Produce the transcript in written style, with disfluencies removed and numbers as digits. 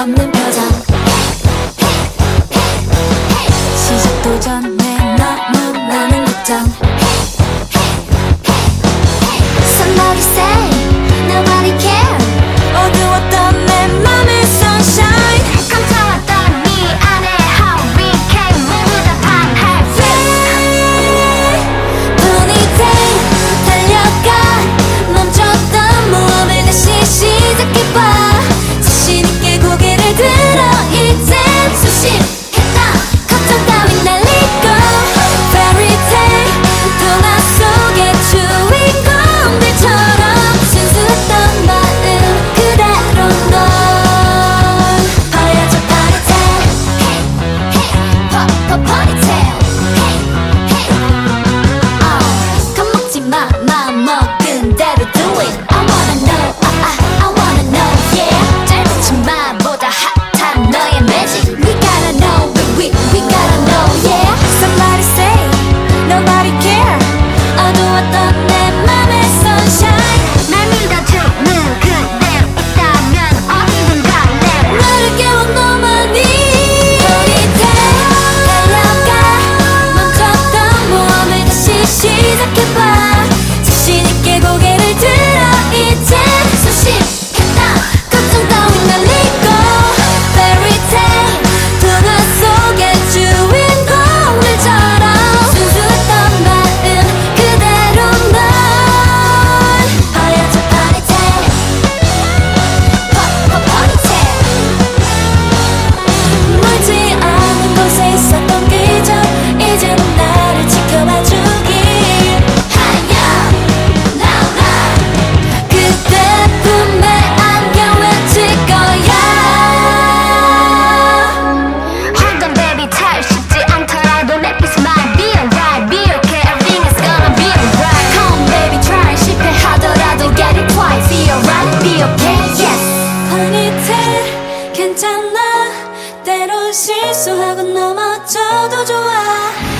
없는 표정. 시작도 전에 너무 많은 걱정. Somebody say nobody care. 어두웠던 내 맘의 sunshine. 감춰왔던 네 안에 hurricane 모두 다 perfect. Ponytail 달려가 멈췄던 모험을 다시 시작해봐. 자신 있게 고개를 들어 이젠 소심했다. 걱정 따윈 날리고 fairy tale 동화 속의 주인공들처럼 순수했던 마음 그대로 넌 보여줘 ponytail. Ponytail. 겁먹지 마, 마음 먹은 대로 do it. I wanna know, I wanna know, yeah. 짧은 치마보다 핫한 너의 magic. We gotta know, we gotta know, yeah. Somebody say, nobody care. 어두웠던 내 맘의 sunshine. 날 믿어주는 그대로 있다면 어디든 갈래. 나를 깨워 너만이. Ponytail 달려가 멈췄던 모험을 다시 시작해봐. 자신 있게 고개를 들어 이젠 소심했다. 걱정 따윈 날리고 fairy tale 동화 속의 주인공들처럼 순수했던 마음 그대로 널 보여줘 ponytail. Ponytail. 멀지 않은 곳에 있었던 기적 이제 나를 지켜봐 주길 하여 나와. 그대 품에 안겨 외칠 거야. Hold on baby 잘 쉽지 않더라도 내 peace might be alright. Be okay, everything is gonna be alright. Come on baby try 실패하더라도 get it twice. Be alright, be okay, yes. Ponytail 괜찮아. 때론 실수하고 넘어져도 좋아.